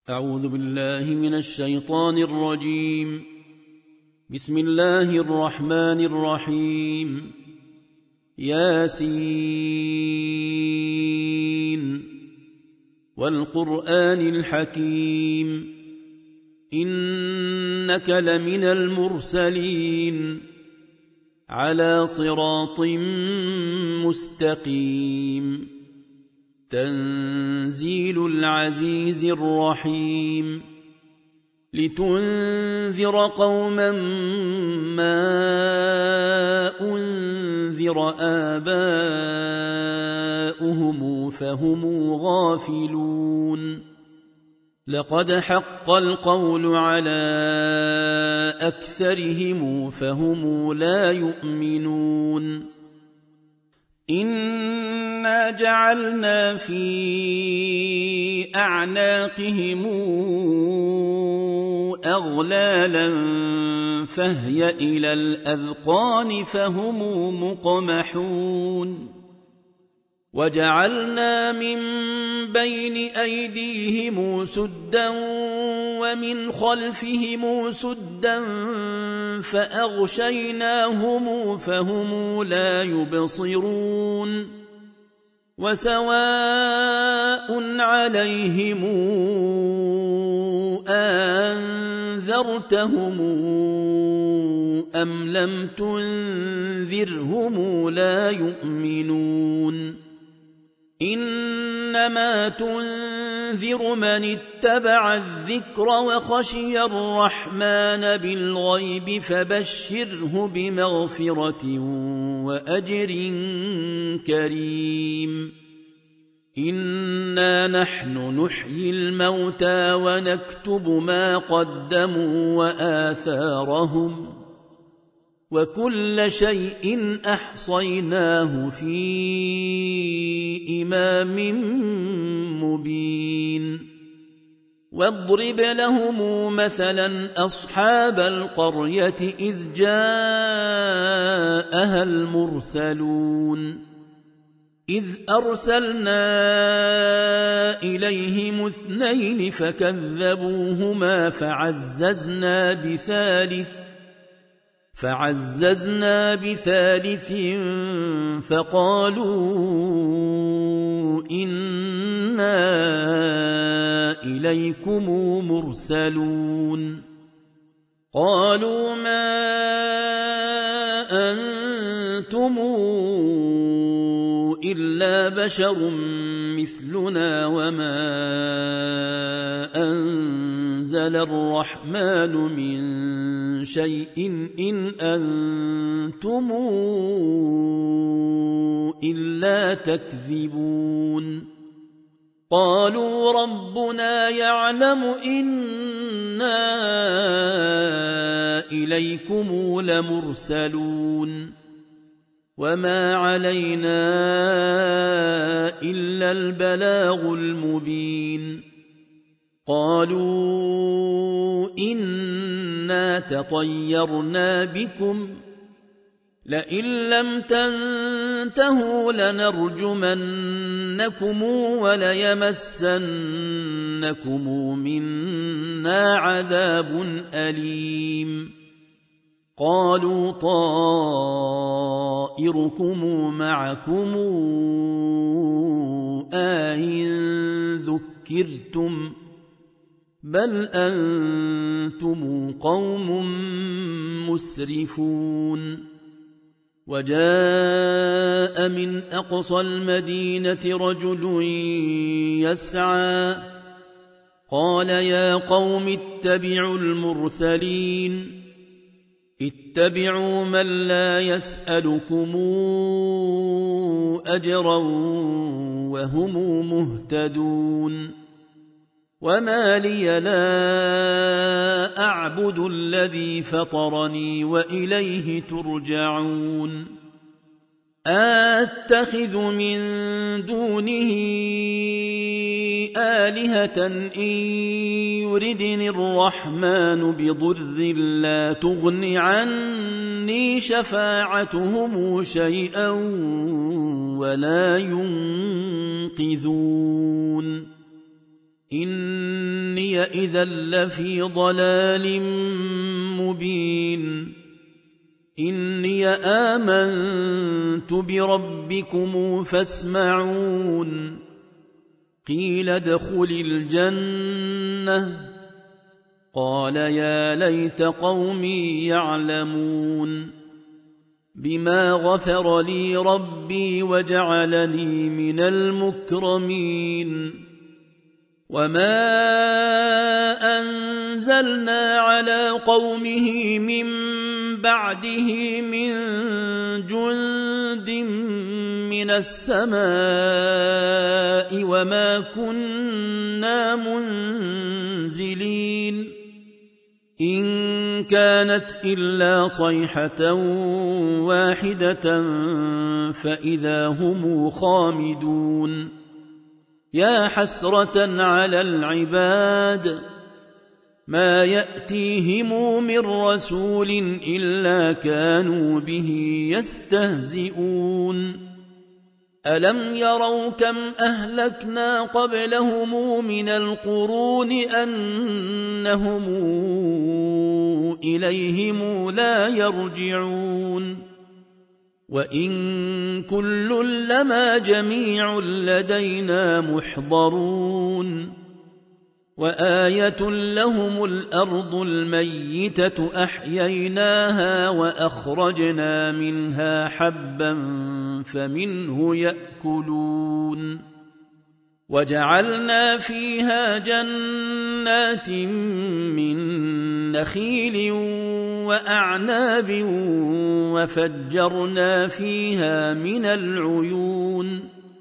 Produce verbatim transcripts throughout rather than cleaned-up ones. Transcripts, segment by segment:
أعوذ بالله من الشيطان الرجيم. بسم الله الرحمن الرحيم. ياسين والقرآن الحكيم إنك لمن المرسلين على صراط مستقيم تنزيل العزيز الرحيم لتنذر قوما ما أنذر آباؤهم فهم غافلون لقد حق القول على أكثرهم فهم لا يؤمنون إنا جعلنا في أعناقهم أغلالا فهي إلى الأذقان فهم مقمحون وجعلنا من بين أيديهم سدا ومن خلفهم سدا فأغشيناهم فهم لا يبصرون وسواء عليهم أنذرتهم أم لم تنذرهم لا يؤمنون إنما تنذر من اتبع الذكر وخشي الرحمن بالغيب فبشره بمغفرة وأجر كريم إنا نحن نحيي الموتى ونكتب ما قدموا وآثارهم وكل شيء أحصيناه في إمام مبين واضرب لهم مثلا أصحاب القرية إذ جاءها المرسلون إذ أرسلنا إليهم اثنين فكذبوهما فعززنا بثالث فعززنا بثالث فقالوا إنا إليكم مرسلون قالوا ما أنتم إلا بشر مثلنا وما أنزل الرحمن من شيء إن أنتم إلا تكذبون قالوا ربنا يعلم إنا إليكم لمرسلون وما علينا إلا البلاغ المبين قالوا إنا تطيرنا بكم لئن لم تنتهوا لنرجمنكم وليمسنكم منا عذاب أليم قالوا طائركم معكم أئن ذكرتم بل أنتم قوم مسرفون وجاء من أقصى المدينة رجل يسعى قال يا قوم اتبعوا المرسلين اتبعوا من لا يسألكم أجرا وهم مهتدون وما لي لا أعبد الذي فطرني وإليه ترجعون أتخذ من دونه آلهة إن يردني الرحمن بضر لا تغن عني شفاعتهم شيئا ولا ينقذون إني إني إذا لفي ضلال مبين إني آمنت بربكم فاسمعون قيل ادخل الجنة قال يا ليت قومي يعلمون بما غفر لي ربي وجعلني من المكرمين وما أنزلنا على قومه من بعده من جند من السماء وما كنا منزلين إن كانت إلا صيحة واحدة فإذا هم خامدون يا حسرة على العباد ما يأتيهم من رسول إلا كانوا به يستهزئون ألم يروا كم أهلكنا قبلهم من القرون أنهم إليهم لا يرجعون وإن كل لما جميع لدينا محضرون وآية لهم الأرض الميتة أحييناها وأخرجنا منها حبا فمنه يأكلون وجعلنا فيها جنات من نخيل وأعناب وفجرنا فيها من العيون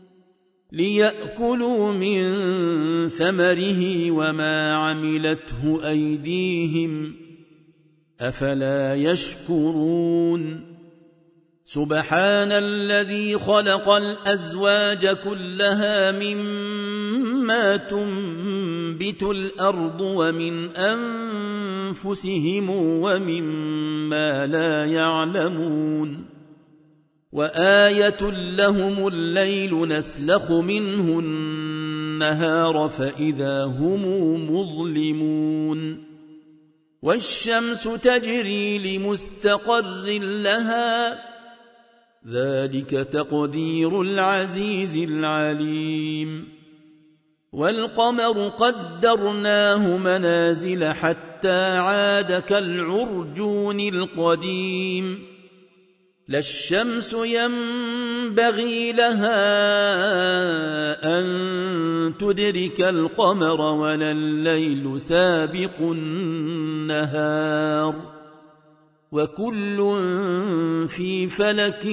ليأكلوا من ثمره وما عملته أيديهم أفلا يشكرون سبحان الذي خلق الأزواج كلها مما تنبت الأرض ومن أنفسهم ومما لا يعلمون وآية لهم الليل نسلخ منه النهار فإذا هم مظلمون والشمس تجري لمستقر لها ذلك تقدير العزيز العليم والقمر قدرناه منازل حتى عاد كالعرجون القديم لا الشمس ينبغي لها أن تدرك القمر ولا الليل سابق النهار وكل في فلك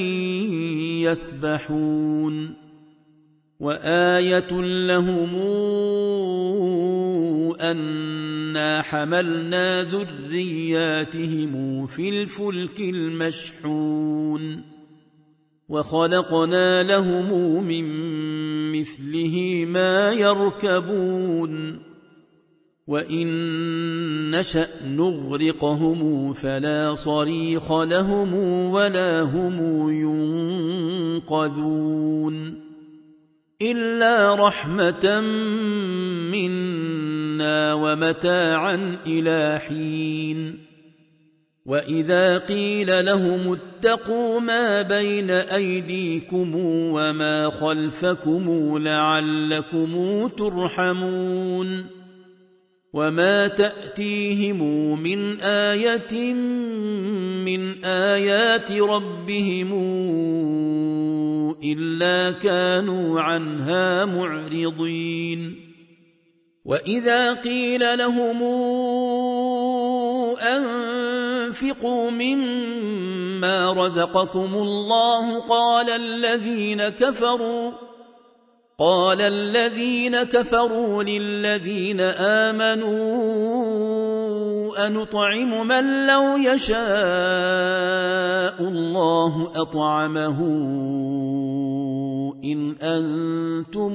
يسبحون وآية لهم أنا حملنا ذرياتهم في الفلك المشحون وخلقنا لهم من مثله ما يركبون وإن نشأ نغرقهم فلا صريخ لهم ولا هم ينقذون إلا رحمة منا ومتاعا إلى حين وإذا قيل لهم اتقوا ما بين أيديكم وما خلفكم لعلكم ترحمون وما تأتيهم من آية من آيات ربهم إلا كانوا عنها معرضين وإذا قيل لهم أنفقوا مما رزقكم الله قال الذين كفروا قال الذين كفروا للذين آمنوا أنطعم من لو يشاء الله أطعمه إن أنتم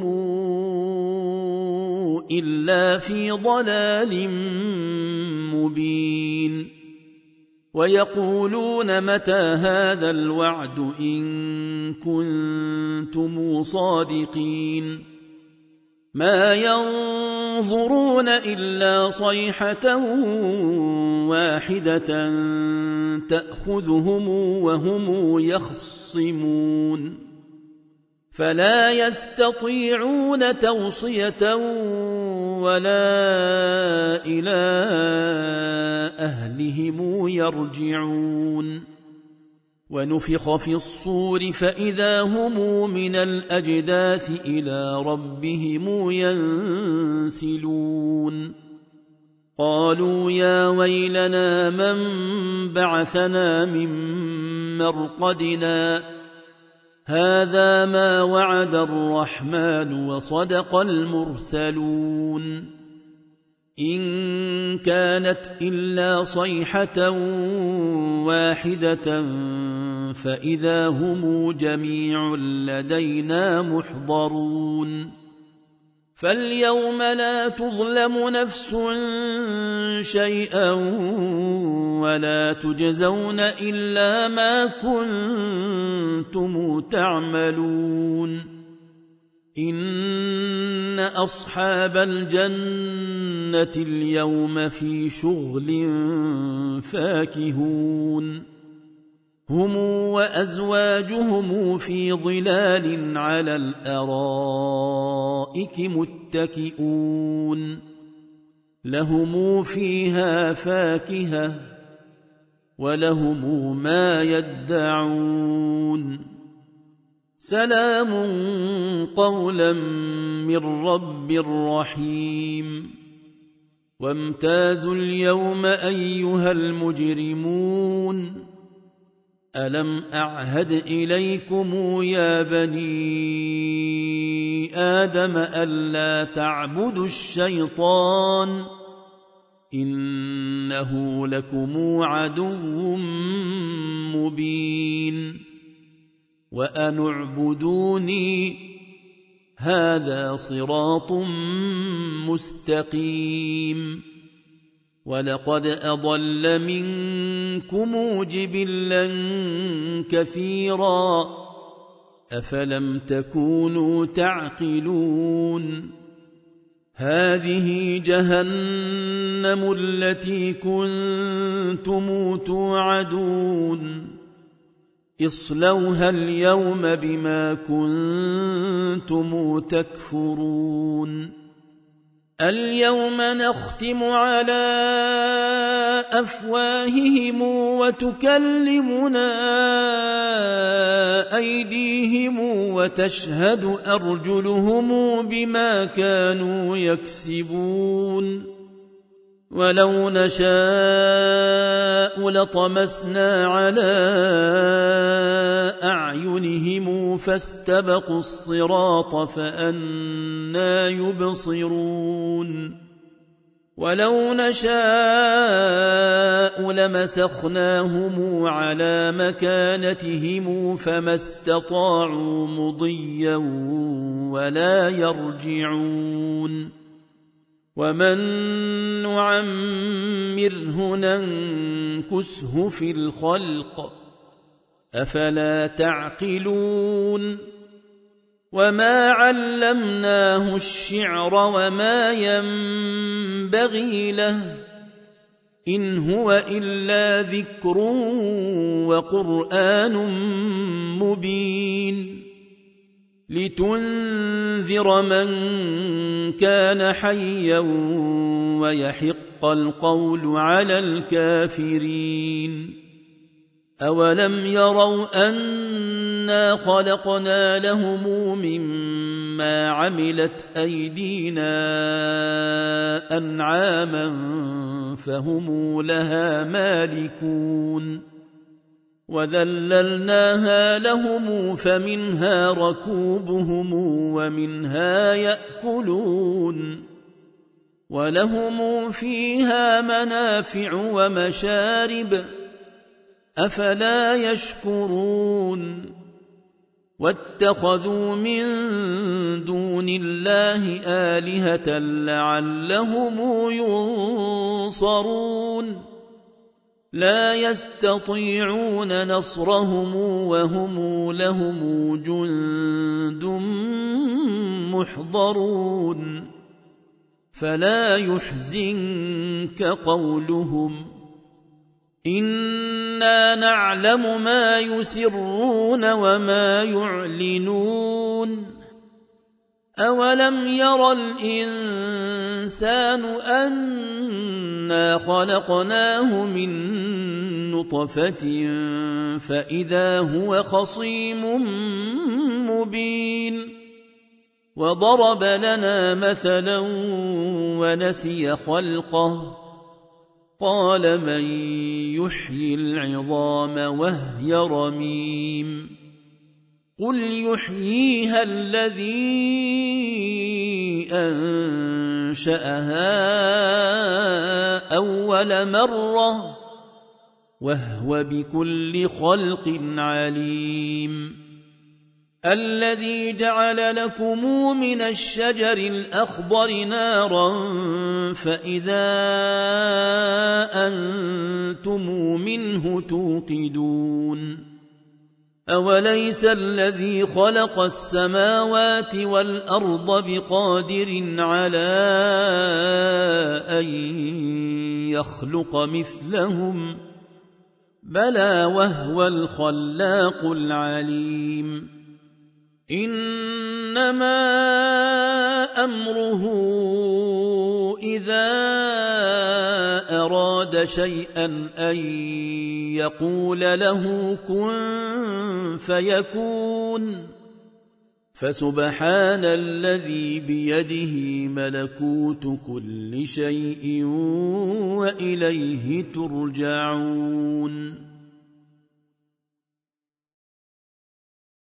إلا في ضلال مبين ويقولون متى هذا الوعد إن كنتم صادقين ما ينظرون إلا صيحة واحدة تأخذهم وهم يخصمون فلا يستطيعون توصية ولا إلى أهلهم يرجعون ونفخ في الصور فإذا هم من الأجداث إلى ربهم ينسلون قالوا يا ويلنا من بعثنا من مرقدنا هذا ما وعد الرحمن وصدق المرسلون إن كانت إلا صيحة واحدة فإذا هم جميع لدينا محضرون فاليوم لا تظلم نفس شيئا ولا تجزون إلا ما كنتم تعملون إن أصحاب الجنة اليوم في شغل فاكهون هم وأزواجهم في ظلال على الأرائك متكئون لهم فيها فاكهة ولهم ما يدعون سلام قولا من رب رحيم وامتازوا اليوم أيها المجرمون ألم أعهد إليكم يا بني آدم ألا تعبدوا الشيطان إنه لكم عدو مبين وأن اعبدوني هذا صراط مستقيم ولقد أضل منكم جبلا كثيرا أفلم تكونوا تعقلون هذه جهنم التي كنتم توعدون اصلوها اليوم بما كنتم تكفرون اليوم نختم على أفواههم وتكلمنا أيديهم وتشهد أرجلهم بما كانوا يكسبون ولو نشاء لطمسنا على أعينهم فاستبقوا الصراط فأنى يبصرون ولو نشاء لمسخناهم على مكانتهم فما استطاعوا مضيا ولا يرجعون ومن نعمره ننكسه في الخلق أفلا تعقلون وما علمناه الشعر وما ينبغي له إن هو إلا ذكر وقرآن مبين لتنذر من كان حيا ويحق القول على الكافرين أولم يروا أنا خلقنا لهم مما عملت أيدينا أنعاما فهم لها مالكون وذللناها لهم فمنها ركوبهم ومنها يأكلون ولهم فيها منافع ومشارب أفلا يشكرون واتخذوا من دون الله آلهة لعلهم ينصرون لا يستطيعون نصرهم وهم لهم جند محضرون فلا يحزنك قولهم إنا نعلم ما يسرون وما يعلنون أولم ير الإنسان أنا خلقناه من نطفة فإذا هو خصيم مبين وضرب لنا مثلا ونسي خلقه قال من يحيي العظام وهي رميم قل يحييها الذي أنشأها أول مرة وهو بكل خلق عليم الذي جعل لكم من الشجر الأخضر نارا فإذا أنتم منه توقدون أوليس الذي خلق السماوات والأرض بقادر على أن يخلق مثلهم بلى وهو الخلاق العليم إنما أمره إذا أراد شيئا أن يقول له كن فيكون فسبحان الذي بيده ملكوت كل شيء وإليه ترجعون